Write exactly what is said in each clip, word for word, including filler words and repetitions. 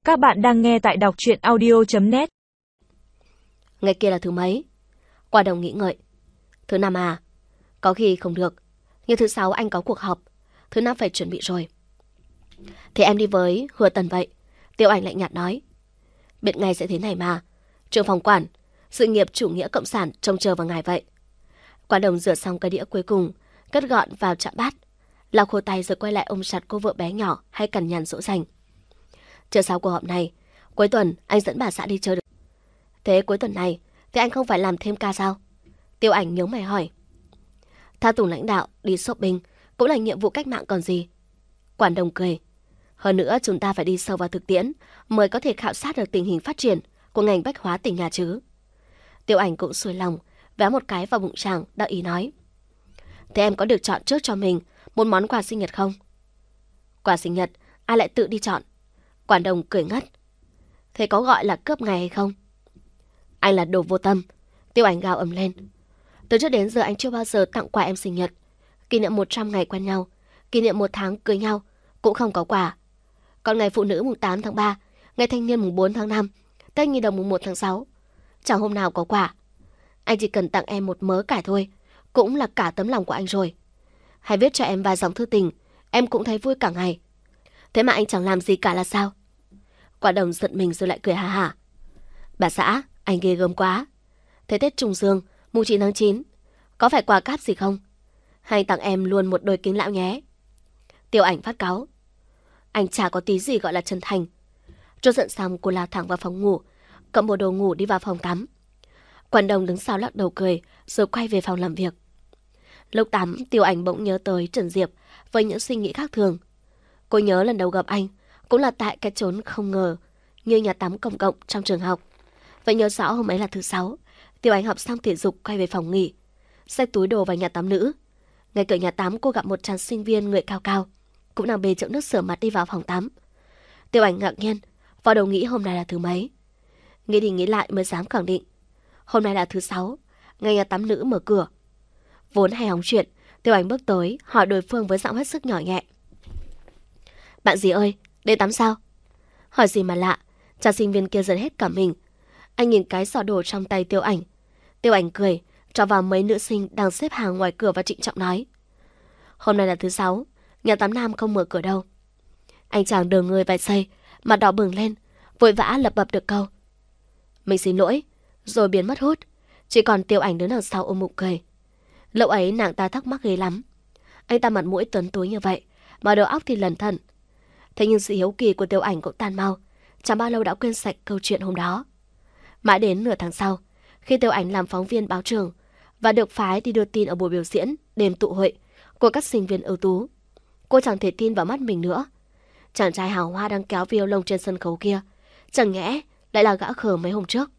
Các bạn đang nghe tại đọc truyện audio chấm net. Ngày kia là thứ mấy? Quả Đồng nghĩ ngợi. Thứ năm à? Có khi không được. Nhưng thứ sáu anh có cuộc họp. Thứ năm phải chuẩn bị rồi. Thì em đi với Hứa Tần vậy. Tiêu Ảnh lạnh nhạt nói. Biết ngay sẽ thế này mà. Trưởng phòng quản, sự nghiệp chủ nghĩa cộng sản trông chờ vào ngài vậy. Quả Đồng rửa xong cái đĩa cuối cùng, cất gọn vào chạm bát, lau khô tay rồi quay lại ôm chặt cô vợ bé nhỏ hay cằn nhằn dỗ dành. Chờ sau cuộc họp này, cuối tuần anh dẫn bà xã đi chơi được. Thế cuối tuần này thì anh không phải làm thêm ca sao? Tiêu Ảnh nhướng mày hỏi. Tha tùng lãnh đạo đi shopping cũng là nhiệm vụ cách mạng còn gì. Quản Đồng cười. Hơn nữa chúng ta phải đi sâu vào thực tiễn mới có thể khảo sát được tình hình phát triển của ngành bách hóa tỉnh nhà chứ. Tiêu Ảnh cũng xuôi lòng, véo một cái vào bụng chàng, đắc ý nói. Thế em có được chọn trước cho mình một món quà sinh nhật không? Quà sinh nhật ai lại tự đi chọn? Quản Đồng cười ngất. Thế có gọi là cướp ngày hay không? Anh là đồ vô tâm. Tiêu Ảnh gào ầm lên. Từ trước đến giờ anh chưa bao giờ tặng quà em sinh nhật. Kỷ niệm một trăm ngày quen nhau, kỷ niệm một tháng cưới nhau cũng không có quà. Còn ngày phụ nữ mùng tám tháng ba, ngày thanh niên mùng bốn tháng năm, Tết Nhi đồng mùng một tháng sáu, chẳng hôm nào có quà. Anh chỉ cần tặng em một mớ cải thôi, cũng là cả tấm lòng của anh rồi. Hay viết cho em vài dòng thư tình, em cũng thấy vui cả ngày. Thế mà anh chẳng làm gì cả là sao? Quả Đồng giận mình rồi lại cười hà hả. Bà xã, anh ghê gớm quá. Thế Tết Trùng Dương, mùng chín tháng chín, có phải quà cáp gì không? Hay tặng em luôn một đôi kính lão nhé. Tiêu Ảnh phát cáu. Anh chả có tí gì gọi là chân thành. Cho giận xong cô lao thẳng vào phòng ngủ, cầm bộ đồ ngủ đi vào phòng tắm. Quản Đồng đứng sau lắc đầu cười rồi quay về phòng làm việc. Lúc tắm, Tiêu Ảnh bỗng nhớ tới Trần Diệp với những suy nghĩ khác thường. Cô nhớ lần đầu gặp anh cũng là tại cái chốn không ngờ như nhà tắm công cộng trong trường học. Vậy nhớ rõ hôm ấy là thứ sáu, Tiêu Ảnh học xong thể dục quay về phòng nghỉ, xách túi đồ vào nhà tắm nữ. Ngay cửa nhà tắm cô gặp một chàng sinh viên người cao cao, cũng đang bê chậu nước rửa mặt đi vào phòng tắm. Tiêu Ảnh ngạc nhiên, vào đầu nghĩ hôm nay là thứ mấy. Nghĩ đi nghĩ lại mới dám khẳng định. Hôm nay là thứ sáu, ngày nhà tắm nữ mở cửa. Vốn hay hóng chuyện, Tiêu Ảnh bước tới hỏi đối phương với giọng hết sức nhỏ nhẹ. Bạn gì ơi, đến tắm sao? Hỏi gì mà lạ, chàng sinh viên kia giật hết cả mình. Anh nhìn cái giỏ đồ trong tay Tiêu Ảnh. Tiêu Ảnh cười, cho vào mấy nữ sinh đang xếp hàng ngoài cửa và trịnh trọng nói. Hôm nay là thứ sáu, nhà tắm nam không mở cửa đâu. Anh chàng đờ người vài giây, mặt đỏ bừng lên, vội vã lập bập được câu. Mình xin lỗi, rồi biến mất hút. Chỉ còn Tiêu Ảnh đứng đằng sau ôm bụng cười. Lúc ấy nàng ta thắc mắc ghê lắm. Anh ta mặt mũi tuấn túi như vậy, mà đầu óc thì lẩn thận. Thế nhưng sự hiếu kỳ của Tiêu Ảnh cũng tan mau, chẳng bao lâu đã quên sạch câu chuyện hôm đó. Mãi đến nửa tháng sau, khi Tiêu Ảnh làm phóng viên báo trường và được phái đi đưa tin ở buổi biểu diễn đêm tụ hội của các sinh viên ưu tú, cô chẳng thể tin vào mắt mình nữa. Chàng trai hào hoa đang kéo violon trên sân khấu kia, chẳng nhẽ lại là gã khờ mấy hôm trước.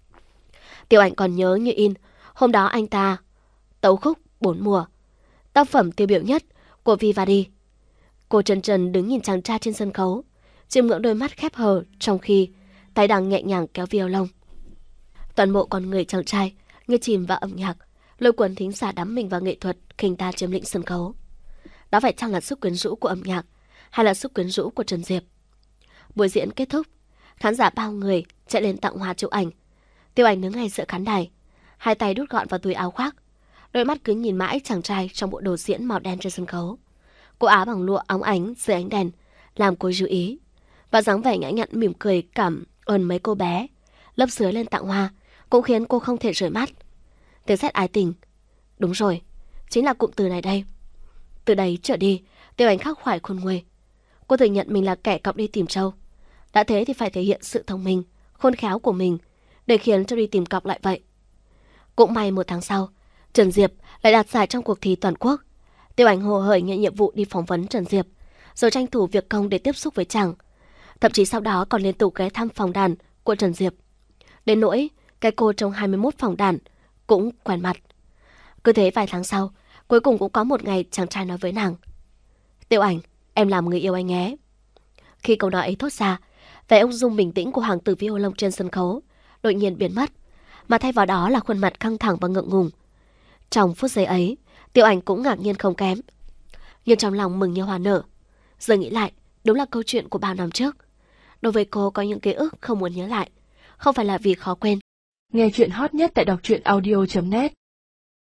Tiêu Ảnh còn nhớ như in, hôm đó anh ta tấu khúc Bốn Mùa, tác phẩm tiêu biểu nhất của Vivaldi. Cô trần trần đứng nhìn chàng trai trên sân khấu, chiêm ngưỡng đôi mắt khép hờ trong khi tay đang nhẹ nhàng kéo violon. Toàn bộ con người chàng trai như chìm vào âm nhạc, lôi cuốn thính giả đắm mình vào nghệ thuật khinh ta chiếm lĩnh sân khấu. Đó phải chăng là sức quyến rũ của âm nhạc, hay là sức quyến rũ của Trần Diệp? Buổi diễn kết thúc, khán giả bao người chạy lên tặng hoa chụp ảnh. Tiêu Ảnh đứng ngay giữa khán đài, hai tay đút gọn vào túi áo khoác, đôi mắt cứ nhìn mãi chàng trai trong bộ đồ diễn màu đen trên sân khấu. Cô áo bằng lụa óng ánh dưới ánh đèn làm cô chú ý, và dáng vẻ nhã nhặn mỉm cười cảm ơn mấy cô bé lớp dưới lên tặng hoa cũng khiến cô không thể rời mắt. Tiếng sét ái tình, đúng rồi, chính là cụm từ này đây. Từ đấy trở đi, Tiêu Ảnh khắc khoải khôn nguôi. Cô thừa nhận mình là kẻ cọc đi tìm trâu. Đã thế thì phải thể hiện sự thông minh, khôn khéo của mình để khiến cho đi tìm cọc lại vậy. Cũng may một tháng sau, Trần Diệp lại đạt giải trong cuộc thi toàn quốc. Tiêu Ảnh hồ hởi nhận nhiệm vụ đi phỏng vấn Trần Diệp, rồi tranh thủ việc công để tiếp xúc với chàng. Thậm chí sau đó còn liên tục ghé thăm phòng đàn của Trần Diệp. Đến nỗi cái cô trong hai mươi mốt phòng đàn cũng quen mặt. Cứ thế vài tháng sau, cuối cùng cũng có một ngày chàng trai nói với nàng. Tiêu Ảnh, em làm người yêu anh nhé. Khi câu nói ấy thốt ra, vẻ ung dung bình tĩnh của hoàng tử violon trên sân khấu đột nhiên biến mất, mà thay vào đó là khuôn mặt căng thẳng và ngượng ngùng. Trong phút giây ấy, Tiêu Ảnh cũng ngạc nhiên không kém, nhưng trong lòng mừng như hoa nở. Giờ nghĩ lại, đúng là câu chuyện của bao năm trước. Đối với cô có những ký ức không muốn nhớ lại, không phải là vì khó quên. Nghe chuyện hot nhất tại đọc truyện audio chấm net.